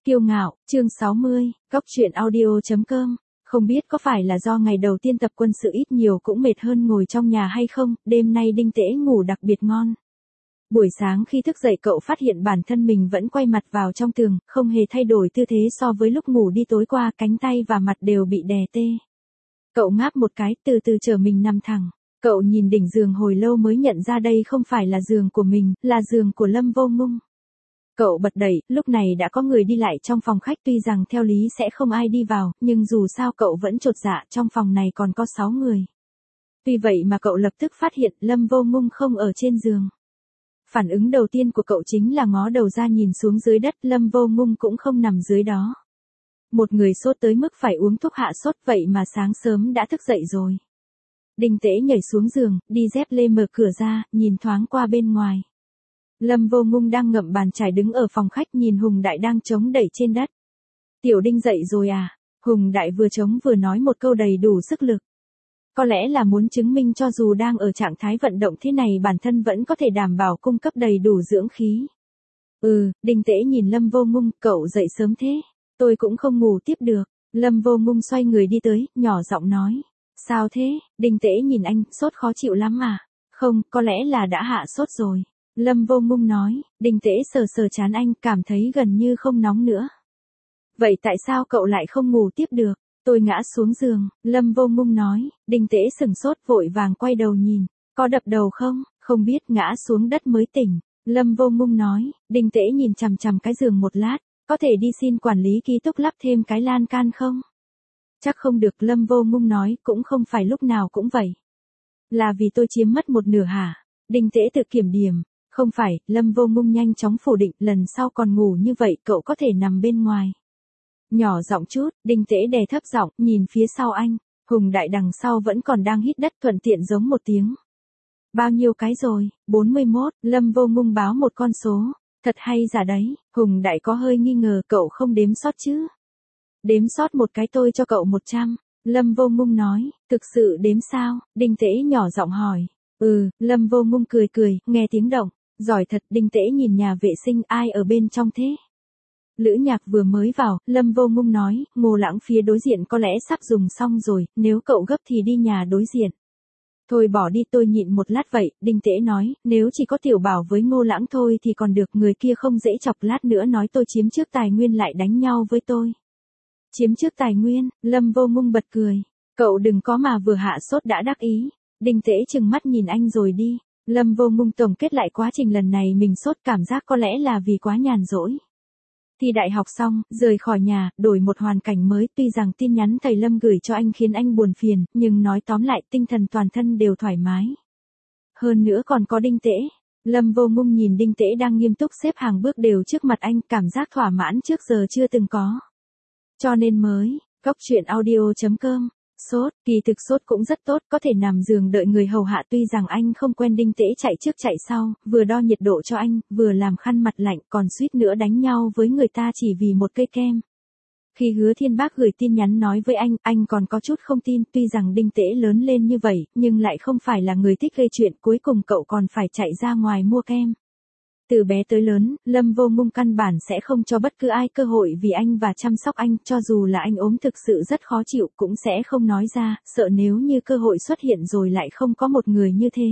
Kiêu ngạo, chương 60, góc truyện audio.com. Không biết có phải là do ngày đầu tiên tập quân sự ít nhiều cũng mệt hơn ngồi trong nhà hay không, đêm nay Đinh Tễ ngủ đặc biệt ngon. Buổi sáng khi thức dậy cậu phát hiện bản thân mình vẫn quay mặt vào trong tường, không hề thay đổi tư thế so với lúc ngủ đi tối qua, cánh tay và mặt đều bị đè tê. Cậu ngáp một cái, từ từ trở mình nằm thẳng. Cậu nhìn đỉnh giường hồi lâu mới nhận ra đây không phải là giường của mình, là giường của Lâm Vô Ngung. Cậu bật đẩy, lúc này đã có người đi lại trong phòng khách, tuy rằng theo lý sẽ không ai đi vào, nhưng dù sao cậu vẫn chột dạ, trong phòng này còn có 6 người. Tuy vậy mà cậu lập tức phát hiện Lâm Vô Ngung không ở trên giường. Phản ứng đầu tiên của cậu chính là ngó đầu ra nhìn xuống dưới đất, Lâm Vô Ngung cũng không nằm dưới đó. Một người sốt tới mức phải uống thuốc hạ sốt, vậy mà sáng sớm đã thức dậy rồi. Đinh Tễ nhảy xuống giường, đi dép lê mở cửa ra, nhìn thoáng qua bên ngoài. Lâm Vô Ngung đang ngậm bàn chải đứng ở phòng khách, nhìn Hùng Đại đang chống đẩy trên đất. Tiểu Đinh dậy rồi à? Hùng Đại vừa chống vừa nói một câu đầy đủ sức lực. Có lẽ là muốn chứng minh cho dù đang ở trạng thái vận động thế này bản thân vẫn có thể đảm bảo cung cấp đầy đủ dưỡng khí. Đinh Tễ nhìn Lâm Vô Ngung, cậu dậy sớm thế. Tôi cũng không ngủ tiếp được. Lâm Vô Ngung xoay người đi tới, nhỏ giọng nói. Sao thế? Đinh Tễ nhìn anh, sốt khó chịu lắm à? Không, có lẽ là đã hạ sốt rồi. Lâm Vô Ngung nói. Đinh Tễ sờ sờ trán anh, cảm thấy gần như không nóng nữa. Vậy tại sao cậu lại không ngủ tiếp được? Tôi ngã xuống giường, Lâm Vô Ngung nói. Đinh Tễ sừng sốt vội vàng quay đầu nhìn. Có đập đầu không? Không biết, ngã xuống đất mới tỉnh. Lâm Vô Ngung nói. Đinh Tễ nhìn chằm chằm cái giường một lát. Có thể đi xin quản lý ký túc lắp thêm cái lan can không? Chắc không được, Lâm Vô Ngung nói, cũng không phải lúc nào cũng vậy. Là vì tôi chiếm mất một nửa hả? Đinh Tễ tự kiểm điểm. Không phải, Lâm Vô Ngung nhanh chóng phủ định, lần sau còn ngủ như vậy cậu có thể nằm bên ngoài. Nhỏ giọng chút, Đinh Tễ đè thấp giọng, nhìn phía sau anh. Hùng Đại đằng sau vẫn còn đang hít đất, thuận tiện giống một tiếng. Bao nhiêu cái rồi? 41, Lâm Vô Ngung báo một con số. Thật hay giả đấy, Hùng Đại có hơi nghi ngờ, cậu không đếm sót chứ? Đếm sót một cái tôi cho cậu 100. Lâm Vô Ngung nói. Thực sự đếm sao? Đinh Tễ nhỏ giọng hỏi. Lâm Vô Ngung cười cười, nghe tiếng động. Giỏi thật. Đinh Tễ nhìn nhà vệ sinh, ai ở bên trong thế? Lữ Nhạc vừa mới vào. Lâm Vô Ngung nói. Ngô Lãng phía đối diện có lẽ sắp dùng xong rồi, nếu cậu gấp thì đi nhà đối diện. Thôi bỏ đi, tôi nhịn một lát vậy. Đinh Tễ nói. Nếu chỉ có Tiểu Bảo với Ngô Lãng thôi thì còn được, người kia không dễ chọc, lát nữa nói tôi chiếm trước tài nguyên lại đánh nhau với tôi. Chiếm trước tài nguyên? Lâm Vô Ngung bật cười. Cậu đừng có mà vừa hạ sốt đã đắc ý. Đinh Tễ trừng mắt nhìn anh rồi đi. Lâm Vô Ngung tổng kết lại quá trình lần này mình sốt, cảm giác có lẽ là vì quá nhàn rỗi. Thi đại học xong, rời khỏi nhà, đổi một hoàn cảnh mới, tuy rằng tin nhắn thầy Lâm gửi cho anh khiến anh buồn phiền, nhưng nói tóm lại tinh thần toàn thân đều thoải mái. Hơn nữa còn có Đinh Tễ. Lâm Vô Ngung nhìn Đinh Tễ đang nghiêm túc xếp hàng bước đều trước mặt anh, cảm giác thỏa mãn trước giờ chưa từng có. Cho nên mới, góc truyện audio.com. Sốt, kỳ thực sốt cũng rất tốt, có thể nằm giường đợi người hầu hạ, tuy rằng anh không quen. Đinh Tễ chạy trước chạy sau, vừa đo nhiệt độ cho anh, vừa làm khăn mặt lạnh, còn suýt nữa đánh nhau với người ta chỉ vì một cây kem. Khi Hứa Thiên Bác gửi tin nhắn nói với anh còn có chút không tin, tuy rằng Đinh Tễ lớn lên như vậy, nhưng lại không phải là người thích gây chuyện, cuối cùng cậu còn phải chạy ra ngoài mua kem. Từ bé tới lớn, Lâm Vô Ngung căn bản sẽ không cho bất cứ ai cơ hội vì anh và chăm sóc anh, cho dù là anh ốm thực sự rất khó chịu cũng sẽ không nói ra, sợ nếu như cơ hội xuất hiện rồi lại không có một người như thế.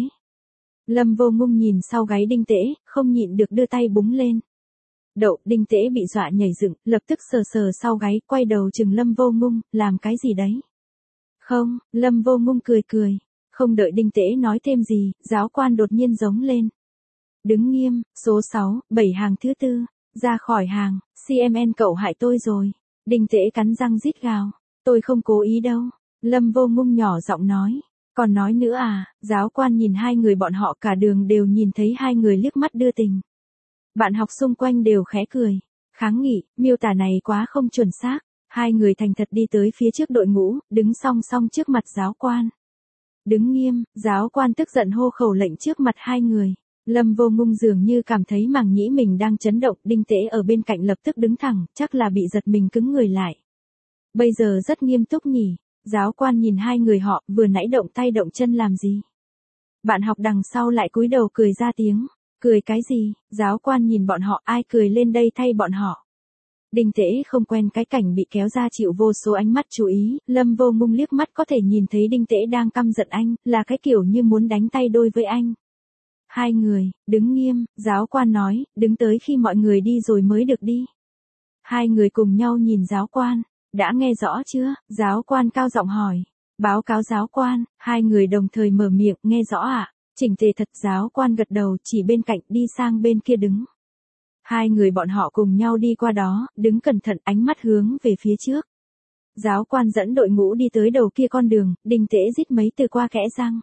Lâm Vô Ngung nhìn sau gáy Đinh Tễ, không nhịn được đưa tay búng lên. Đậu. Đinh Tễ bị dọa nhảy dựng, lập tức sờ sờ sau gáy, quay đầu chừng Lâm Vô Ngung, làm cái gì đấy? Không, Lâm Vô Ngung cười cười. Không đợi Đinh Tễ nói thêm gì, giáo quan đột nhiên giống lên. Đứng nghiêm, số 6, 7 hàng thứ 4, ra khỏi hàng, CMN cậu hại tôi rồi. Đinh Tễ cắn răng rít gào. Tôi không cố ý đâu. Lâm Vô Ngung nhỏ giọng nói. Còn nói nữa à? Giáo quan nhìn hai người bọn họ, cả đường đều nhìn thấy hai người liếc mắt đưa tình. Bạn học xung quanh đều khẽ cười. Kháng nghị, miêu tả này quá không chuẩn xác. Hai người thành thật đi tới phía trước đội ngũ, đứng song song trước mặt giáo quan. Đứng nghiêm, giáo quan tức giận hô khẩu lệnh trước mặt hai người. Lâm Vô Ngung dường như cảm thấy màng nhĩ mình đang chấn động, Đinh Tễ ở bên cạnh lập tức đứng thẳng, chắc là bị giật mình cứng người lại. Bây giờ rất nghiêm túc nhỉ? Giáo quan nhìn hai người họ, vừa nãy động tay động chân làm gì? Bạn học đằng sau lại cúi đầu cười ra tiếng. Cười cái gì? Giáo quan nhìn bọn họ, ai cười lên đây thay bọn họ? Đinh Tễ không quen cái cảnh bị kéo ra chịu vô số ánh mắt chú ý, Lâm Vô Ngung liếc mắt có thể nhìn thấy Đinh Tễ đang căm giận anh, là cái kiểu như muốn đánh tay đôi với anh. Hai người, đứng nghiêm, giáo quan nói, đứng tới khi mọi người đi rồi mới được đi. Hai người cùng nhau nhìn giáo quan, đã nghe rõ chưa? Giáo quan cao giọng hỏi. Báo cáo giáo quan, hai người đồng thời mở miệng, nghe rõ ạ. Chỉnh tề thật, giáo quan gật đầu, chỉ bên cạnh đi sang bên kia đứng. Hai người bọn họ cùng nhau đi qua đó, đứng cẩn thận, ánh mắt hướng về phía trước. Giáo quan dẫn đội ngũ đi tới đầu kia con đường, Đinh Tễ rít mấy từ qua kẽ răng.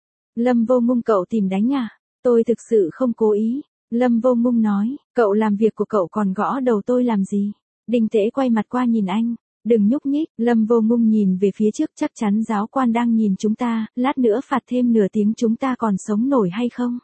Lâm Vô Ngung, cậu tìm đánh à? Tôi thực sự không cố ý. Lâm Vô Ngung nói, cậu làm việc của cậu còn gõ đầu tôi làm gì? Đinh Tễ quay mặt qua nhìn anh. Đừng nhúc nhích, Lâm Vô Ngung nhìn về phía trước, chắc chắn giáo quan đang nhìn chúng ta, lát nữa phạt thêm nửa tiếng chúng ta còn sống nổi hay không?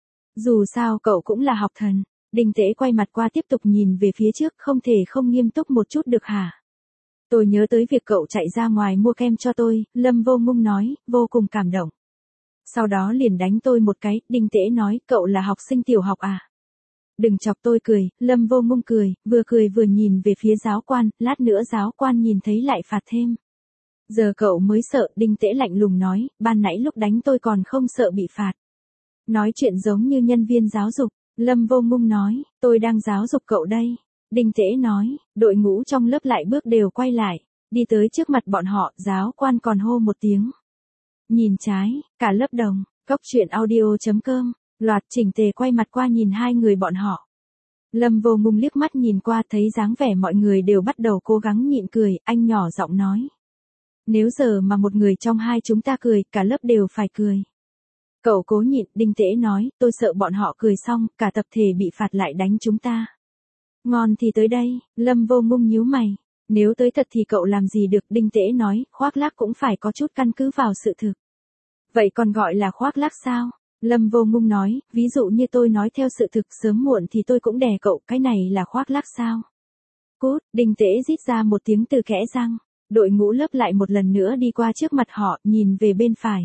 Dù sao cậu cũng là học thần. Đinh Tễ quay mặt qua tiếp tục nhìn về phía trước, không thể không nghiêm túc một chút được hả? Tôi nhớ tới việc cậu chạy ra ngoài mua kem cho tôi, Lâm Vô Ngung nói, vô cùng cảm động. Sau đó liền đánh tôi một cái, Đinh Tễ nói, cậu là học sinh tiểu học à? Đừng chọc tôi cười, Lâm Vô Ngung cười vừa nhìn về phía giáo quan, lát nữa giáo quan nhìn thấy lại phạt thêm. Giờ cậu mới sợ, Đinh Tễ lạnh lùng nói, ban nãy lúc đánh tôi còn không sợ bị phạt. Nói chuyện giống như nhân viên giáo dục, Lâm Vô Ngung nói, tôi đang giáo dục cậu đây. Đinh Tễ nói, đội ngũ trong lớp lại bước đều quay lại, đi tới trước mặt bọn họ, giáo quan còn hô một tiếng. Nhìn trái, cả lớp đồng, Cóc Truyện Audio.com, loạt chỉnh tề quay mặt qua nhìn hai người bọn họ. Lâm Vô Ngung liếc mắt nhìn qua thấy dáng vẻ mọi người đều bắt đầu cố gắng nhịn cười, anh nhỏ giọng nói. Nếu giờ mà một người trong hai chúng ta cười, cả lớp đều phải cười. Cậu cố nhịn, Đinh Tễ nói, tôi sợ bọn họ cười xong, cả tập thể bị phạt lại đánh chúng ta. Ngon thì tới đây, Lâm Vô Ngung nhíu mày. Nếu tới thật thì cậu làm gì được, Đinh Tễ nói, khoác lác cũng phải có chút căn cứ vào sự thực. Vậy còn gọi là khoác lác sao? Lâm Vô Ngung nói, ví dụ như tôi nói theo sự thực sớm muộn thì tôi cũng đè cậu, cái này là khoác lác sao? Cút, Đinh Tễ rít ra một tiếng từ kẽ răng. Đội ngũ lớp lại một lần nữa đi qua trước mặt họ, nhìn về bên phải.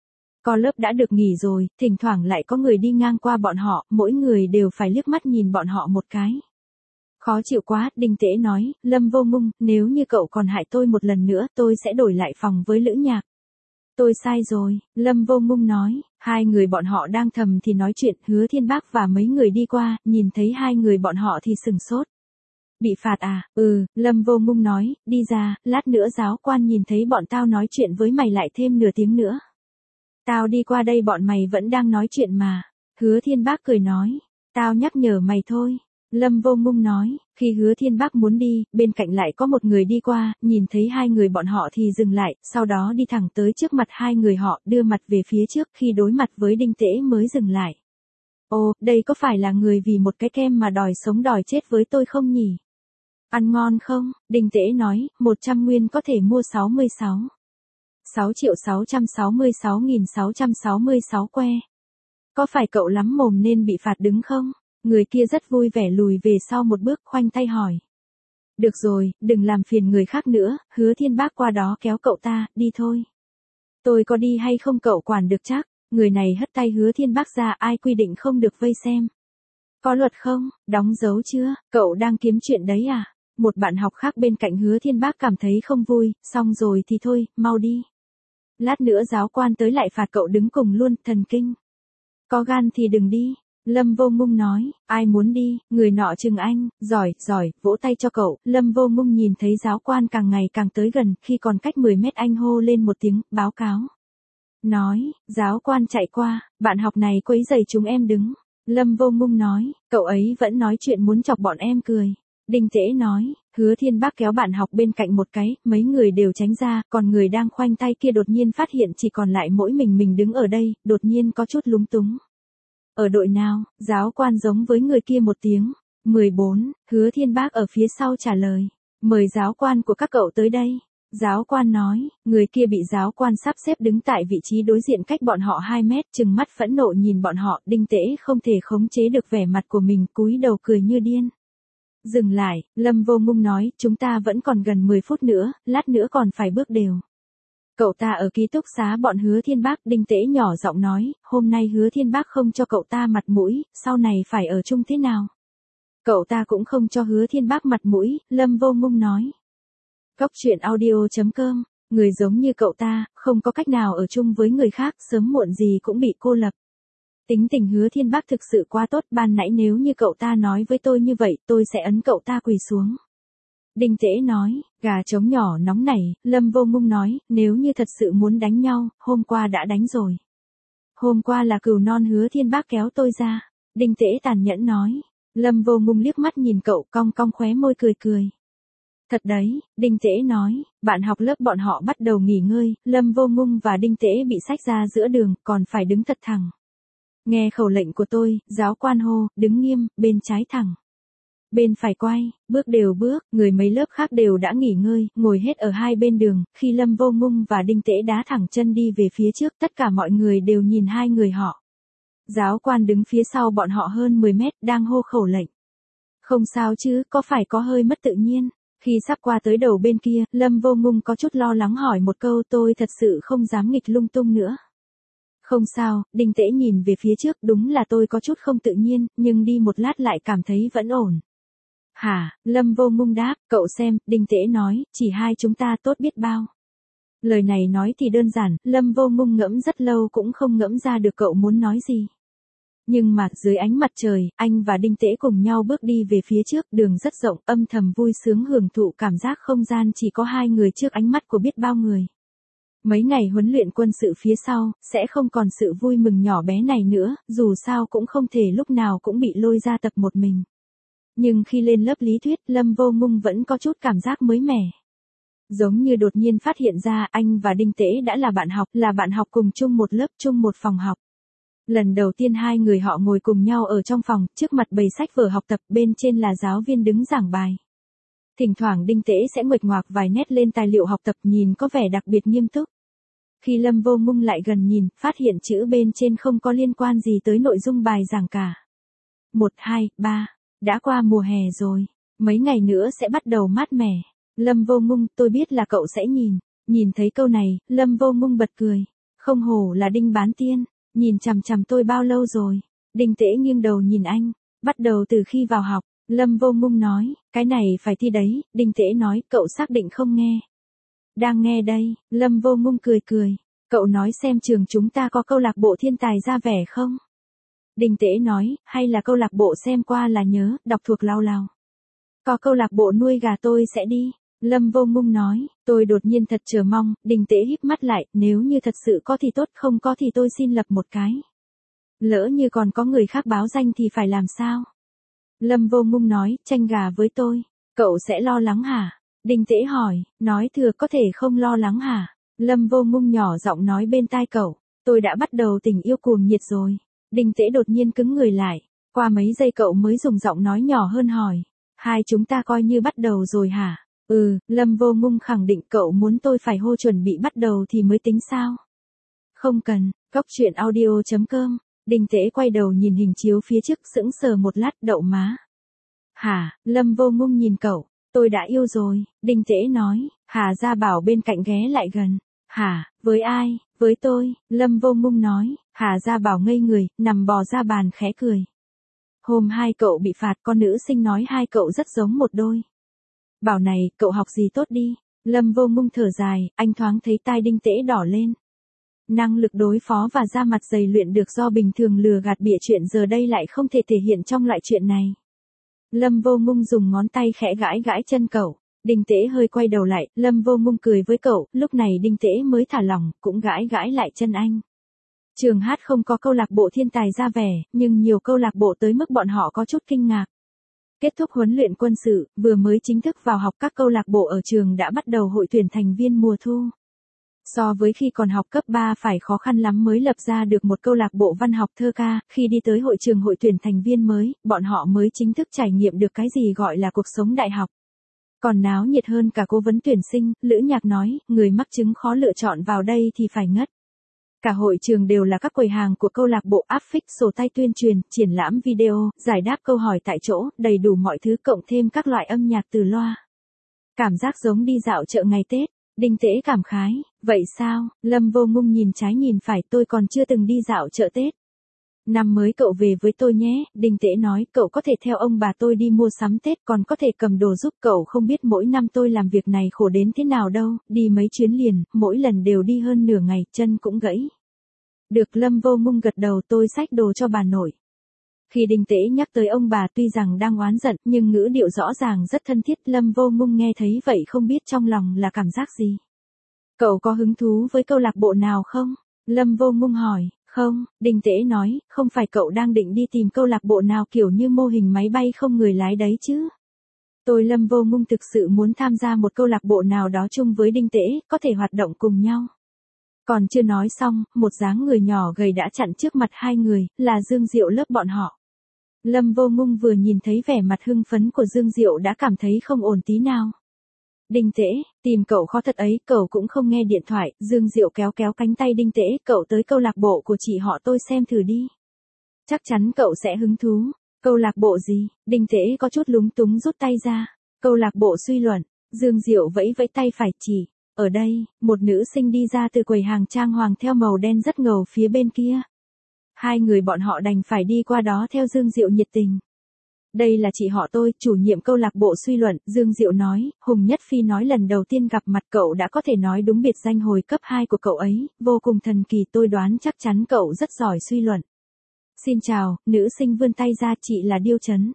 Có lớp đã được nghỉ rồi, thỉnh thoảng lại có người đi ngang qua bọn họ, mỗi người đều phải liếc mắt nhìn bọn họ một cái. Khó chịu quá, Đinh Tễ nói, Lâm Vô Ngung, nếu như cậu còn hại tôi một lần nữa, tôi sẽ đổi lại phòng với Lữ Nhạc. Tôi sai rồi, Lâm Vô Ngung nói, hai người bọn họ đang thầm thì nói chuyện, Hứa Thiên Bác và mấy người đi qua, nhìn thấy hai người bọn họ thì sừng sốt. Bị phạt à? Lâm Vô Ngung nói, đi ra, lát nữa giáo quan nhìn thấy bọn tao nói chuyện với mày lại thêm nửa tiếng nữa. Tao đi qua đây bọn mày vẫn đang nói chuyện mà. Hứa Thiên Bác cười nói, tao nhắc nhở mày thôi. Lâm Vô Ngung nói, khi Hứa Thiên Bác muốn đi, bên cạnh lại có một người đi qua, nhìn thấy hai người bọn họ thì dừng lại, sau đó đi thẳng tới trước mặt hai người họ, đưa mặt về phía trước, khi đối mặt với Đinh Tễ mới dừng lại. Ồ, đây có phải là người vì một cái kem mà đòi sống đòi chết với tôi không nhỉ? Ăn ngon không? Đinh Tễ nói, 100 nguyên có thể mua 6.666.666 que. Có phải cậu lắm mồm nên bị phạt đứng không? Người kia rất vui vẻ lùi về sau một bước, khoanh tay hỏi. Được rồi, đừng làm phiền người khác nữa, Hứa Thiên Bác qua đó kéo cậu ta, đi thôi. Tôi có đi hay không cậu quản được chắc. Người này hất tay Hứa Thiên Bác ra, ai quy định không được vây xem. Có luật không? Đóng dấu chưa? Cậu đang kiếm chuyện đấy à? Một bạn học khác bên cạnh Hứa Thiên Bác cảm thấy không vui, xong rồi thì thôi, mau đi. Lát nữa giáo quan tới lại phạt cậu đứng cùng luôn, thần kinh. Có gan thì đừng đi. Lâm Vô Ngung nói, ai muốn đi, người nọ chừng anh, giỏi, vỗ tay cho cậu. Lâm Vô Ngung nhìn thấy giáo quan càng ngày càng tới gần, khi còn cách 10 mét anh hô lên một tiếng, báo cáo. Nói, giáo quan chạy qua, bạn học này quấy rầy chúng em đứng. Lâm Vô Ngung nói, cậu ấy vẫn nói chuyện muốn chọc bọn em cười. Đinh Tễ nói, Hứa Thiên Bác kéo bạn học bên cạnh một cái, mấy người đều tránh ra, còn người đang khoanh tay kia đột nhiên phát hiện chỉ còn lại mỗi mình đứng ở đây, đột nhiên có chút lúng túng. Ở đội nào? Giáo quan giống với người kia một tiếng. 14, Hứa Thiên Bác ở phía sau trả lời. Mời giáo quan của các cậu tới đây. Giáo quan nói, người kia bị giáo quan sắp xếp đứng tại vị trí đối diện cách bọn họ 2 mét, trừng mắt phẫn nộ nhìn bọn họ, Đinh Tễ không thể khống chế được vẻ mặt của mình, cúi đầu cười như điên. Dừng lại, Lâm Vô Ngung nói, chúng ta vẫn còn gần 10 phút nữa, lát nữa còn phải bước đều. Cậu ta ở ký túc xá bọn Hứa Thiên Bác, Đinh Tễ nhỏ giọng nói, hôm nay Hứa Thiên Bác không cho cậu ta mặt mũi, sau này phải ở chung thế nào? Cậu ta cũng không cho Hứa Thiên Bác mặt mũi, Lâm Vô Ngung nói. Cốc truyện audio.com, người giống như cậu ta, không có cách nào ở chung với người khác, sớm muộn gì cũng bị cô lập. Tính tình Hứa Thiên Bác thực sự quá tốt, ban nãy nếu như cậu ta nói với tôi như vậy, tôi sẽ ấn cậu ta quỳ xuống. Đinh Tễ nói, gà trống nhỏ nóng nảy, Lâm Vô Ngung nói, nếu như thật sự muốn đánh nhau, hôm qua đã đánh rồi. Hôm qua là cừu non Hứa Thiên Bác kéo tôi ra. Đinh Tễ tàn nhẫn nói. Lâm Vô Ngung liếc mắt nhìn cậu, cong cong khóe môi cười cười. Thật đấy, Đinh Tễ nói, bạn học lớp bọn họ bắt đầu nghỉ ngơi, Lâm Vô Ngung và Đinh Tễ bị xách ra giữa đường, còn phải đứng thật thẳng. Nghe khẩu lệnh của tôi, giáo quan hô, đứng nghiêm, bên trái thẳng. Bên phải quay, bước đều bước, người mấy lớp khác đều đã nghỉ ngơi, ngồi hết ở hai bên đường, khi Lâm Vô Ngung và Đinh Tễ đá thẳng chân đi về phía trước, tất cả mọi người đều nhìn hai người họ. Giáo quan đứng phía sau bọn họ hơn 10 mét, đang hô khẩu lệnh. Không sao chứ, có phải có hơi mất tự nhiên. Khi sắp qua tới đầu bên kia, Lâm Vô Ngung có chút lo lắng hỏi một câu, tôi thật sự không dám nghịch lung tung nữa. Không sao, Đinh Tễ nhìn về phía trước, đúng là tôi có chút không tự nhiên, nhưng đi một lát lại cảm thấy vẫn ổn. Hả, Lâm Vô Ngung đáp, cậu xem, Đinh Tễ nói, chỉ hai chúng ta tốt biết bao. Lời này nói thì đơn giản, Lâm Vô Ngung ngẫm rất lâu cũng không ngẫm ra được cậu muốn nói gì. Nhưng mà, dưới ánh mặt trời, anh và Đinh Tễ cùng nhau bước đi về phía trước, đường rất rộng, âm thầm vui sướng hưởng thụ cảm giác không gian chỉ có hai người trước ánh mắt của biết bao người. Mấy ngày huấn luyện quân sự phía sau, sẽ không còn sự vui mừng nhỏ bé này nữa, dù sao cũng không thể lúc nào cũng bị lôi ra tập một mình. Nhưng khi lên lớp lý thuyết, Lâm Vô Ngung vẫn có chút cảm giác mới mẻ. Giống như đột nhiên phát hiện ra anh và Đinh Tễ đã là bạn học cùng chung một lớp, chung một phòng học. Lần đầu tiên hai người họ ngồi cùng nhau ở trong phòng, trước mặt bầy sách vở học tập, bên trên là giáo viên đứng giảng bài. Thỉnh thoảng Đinh Tễ sẽ nguệch ngoạc vài nét lên tài liệu học tập, nhìn có vẻ đặc biệt nghiêm túc. Khi Lâm Vô Ngung lại gần nhìn, phát hiện chữ bên trên không có liên quan gì tới nội dung bài giảng cả. 1, 2, 3, đã qua mùa hè rồi, mấy ngày nữa sẽ bắt đầu mát mẻ. Lâm Vô Ngung, tôi biết là cậu sẽ nhìn thấy câu này, Lâm Vô Ngung bật cười. Không hổ là Đinh bán tiên, nhìn chằm chằm tôi bao lâu rồi. Đinh Tễ nghiêng đầu nhìn anh, bắt đầu từ khi vào học. Lâm Vô Ngung nói, cái này phải thi đấy. Đinh Tễ nói, cậu xác định không nghe. Đang nghe đây. Lâm Vô Ngung cười cười. Cậu nói xem trường chúng ta có câu lạc bộ thiên tài ra vẻ không? Đinh Tễ nói, hay là câu lạc bộ xem qua là nhớ, đọc thuộc lao lao. Có câu lạc bộ nuôi gà tôi sẽ đi. Lâm Vô Ngung nói, tôi đột nhiên thật chờ mong. Đinh Tễ híp mắt lại, nếu như thật sự có thì tốt, không có thì tôi xin lập một cái. Lỡ như còn có người khác báo danh thì phải làm sao? Lâm Vô Ngung nói, tranh gà với tôi. Cậu sẽ lo lắng hả? Đinh Tễ hỏi, nói thừa có thể không lo lắng hả? Lâm Vô Ngung nhỏ giọng nói bên tai cậu, tôi đã bắt đầu tình yêu cuồng nhiệt rồi. Đinh Tễ đột nhiên cứng người lại, qua mấy giây cậu mới dùng giọng nói nhỏ hơn hỏi, hai chúng ta coi như bắt đầu rồi hả? Lâm Vô Ngung khẳng định cậu muốn tôi phải hô chuẩn bị bắt đầu thì mới tính sao? Không cần, cốc truyện audio.com. Đinh Tễ quay đầu nhìn hình chiếu phía trước sững sờ một lát, đậu má. Hả, Lâm Vô Ngung nhìn cậu, tôi đã yêu rồi. Đinh Tễ nói, Hà Gia Bảo bên cạnh ghé lại gần. Hả, với ai? Với tôi. Lâm Vô Ngung nói. Hà Gia Bảo ngây người, nằm bò ra bàn khẽ cười. Hôm hai cậu bị phạt, con nữ sinh nói hai cậu rất giống một đôi. Bảo này, cậu học gì tốt đi. Lâm Vô Ngung thở dài, anh thoáng thấy tai Đinh Tễ đỏ lên. Năng lực đối phó và ra mặt dày luyện được do bình thường lừa gạt bịa chuyện giờ đây lại không thể thể hiện trong loại chuyện này. Lâm Vô Ngung dùng ngón tay khẽ gãi gãi chân cậu. Đinh Tễ hơi quay đầu lại, Lâm Vô Ngung cười với cậu, lúc này Đinh Tễ mới thả lỏng, cũng gãi gãi lại chân anh. Trường hát không có câu lạc bộ thiên tài ra vẻ, nhưng nhiều câu lạc bộ tới mức bọn họ có chút kinh ngạc. Kết thúc huấn luyện quân sự, vừa mới chính thức vào học, các câu lạc bộ ở trường đã bắt đầu hội tuyển thành viên mùa thu. So với khi còn học cấp 3 phải khó khăn lắm mới lập ra được một câu lạc bộ văn học thơ ca, khi đi tới hội trường hội tuyển thành viên mới, bọn họ mới chính thức trải nghiệm được cái gì gọi là cuộc sống đại học. Còn náo nhiệt hơn cả cố vấn tuyển sinh, Lữ Nhạc nói, người mắc chứng khó lựa chọn vào đây thì phải ngất. Cả hội trường đều là các quầy hàng của câu lạc bộ, áp phích, sổ tay tuyên truyền, triển lãm video, giải đáp câu hỏi tại chỗ, đầy đủ mọi thứ cộng thêm các loại âm nhạc từ loa. Cảm giác giống đi dạo chợ ngày Tết. Đinh Tễ cảm khái, vậy sao? Lâm Vô Ngung nhìn trái nhìn phải, tôi còn chưa từng đi dạo chợ Tết. Năm mới cậu về với tôi nhé, Đinh Tễ nói, cậu có thể theo ông bà tôi đi mua sắm Tết, còn có thể cầm đồ giúp cậu, không biết mỗi năm tôi làm việc này khổ đến thế nào đâu, đi mấy chuyến liền, mỗi lần đều đi hơn nửa ngày, chân cũng gãy. Được, Lâm Vô Ngung gật đầu, tôi xách đồ cho bà nội. Khi Đinh Tễ nhắc tới ông bà tuy rằng đang oán giận, nhưng ngữ điệu rõ ràng rất thân thiết, Lâm Vô Ngung nghe thấy vậy không biết trong lòng là cảm giác gì. Cậu có hứng thú với câu lạc bộ nào không? Lâm Vô Ngung hỏi. Không, Đinh Tễ nói, không phải cậu đang định đi tìm câu lạc bộ nào kiểu như mô hình máy bay không người lái đấy chứ? Tôi Lâm Vô Ngung thực sự muốn tham gia một câu lạc bộ nào đó chung với Đinh Tễ, có thể hoạt động cùng nhau. Còn chưa nói xong, một dáng người nhỏ gầy đã chặn trước mặt hai người, là Dương Diệu lớp bọn họ. Lâm Vô Ngung vừa nhìn thấy vẻ mặt hưng phấn của Dương Diệu đã cảm thấy không ổn tí nào. Đinh Tễ, tìm cậu khó thật ấy, cậu cũng không nghe điện thoại, Dương Diệu kéo kéo cánh tay Đinh Tễ, cậu tới câu lạc bộ của chị họ tôi xem thử đi. Chắc chắn cậu sẽ hứng thú. Câu lạc bộ gì? Đinh Tễ có chút lúng túng rút tay ra. Câu lạc bộ suy luận. Dương Diệu vẫy vẫy tay phải chỉ. Ở đây, một nữ sinh đi ra từ quầy hàng trang hoàng theo màu đen rất ngầu phía bên kia. Hai người bọn họ đành phải đi qua đó theo Dương Diệu nhiệt tình. Đây là chị họ tôi, chủ nhiệm câu lạc bộ suy luận, Dương Diệu nói, Hùng Nhất Phi nói lần đầu tiên gặp mặt cậu đã có thể nói đúng biệt danh hồi cấp 2 của cậu ấy, vô cùng thần kỳ, tôi đoán chắc chắn cậu rất giỏi suy luận. Xin chào, nữ sinh vươn tay ra, chị là Điêu Chấn.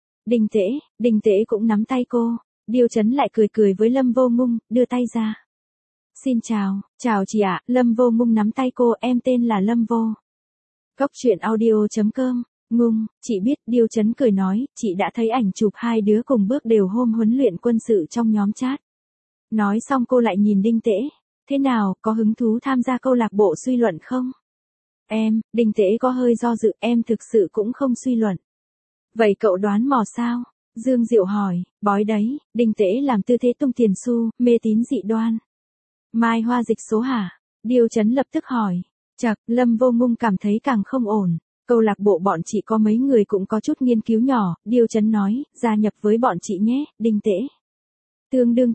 Đinh Tễ cũng nắm tay cô, Điêu Chấn lại cười cười với Lâm Vô Ngung, đưa tay ra. Xin chào chị ạ, Lâm Vô Ngung nắm tay cô, em tên là Lâm Vô. Góc truyện audio.com. Ngung, chị biết, Điêu Chấn cười nói, chị đã thấy ảnh chụp hai đứa cùng bước đều hôm huấn luyện quân sự trong nhóm chat. Nói xong cô lại nhìn Đinh Tễ. Thế nào, có hứng thú tham gia câu lạc bộ suy luận không? Đinh Tễ có hơi do dự, em thực sự cũng không suy luận. Vậy cậu đoán mò sao? Dương Diệu hỏi, bói đấy, Đinh Tễ làm tư thế tung tiền xu, mê tín dị đoan. Mai Hoa dịch số hả? Điêu Chấn lập tức hỏi. Chậc, Lâm Vô Ngung cảm thấy càng không ổn. Câu lạc bộ bọn chị có mấy người cũng có chút nghiên cứu nhỏ, Điêu Chấn nói, gia nhập với bọn chị nhé, Đinh Tễ. Tương đương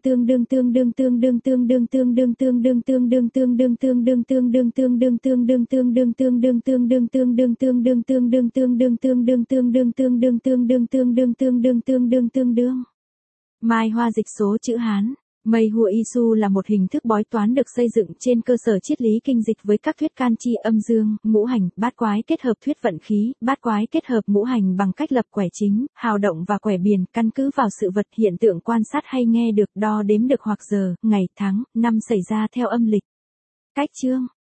Mai Hoa dịch số chữ Hán. Mây Hua Isu là một hình thức bói toán được xây dựng trên cơ sở triết lý kinh dịch với các thuyết can chi âm dương, ngũ hành, bát quái kết hợp thuyết vận khí, bát quái kết hợp ngũ hành bằng cách lập quẻ chính, hào động và quẻ biền, căn cứ vào sự vật hiện tượng quan sát hay nghe được, đo đếm được hoặc giờ, ngày, tháng, năm xảy ra theo âm lịch. Cách chương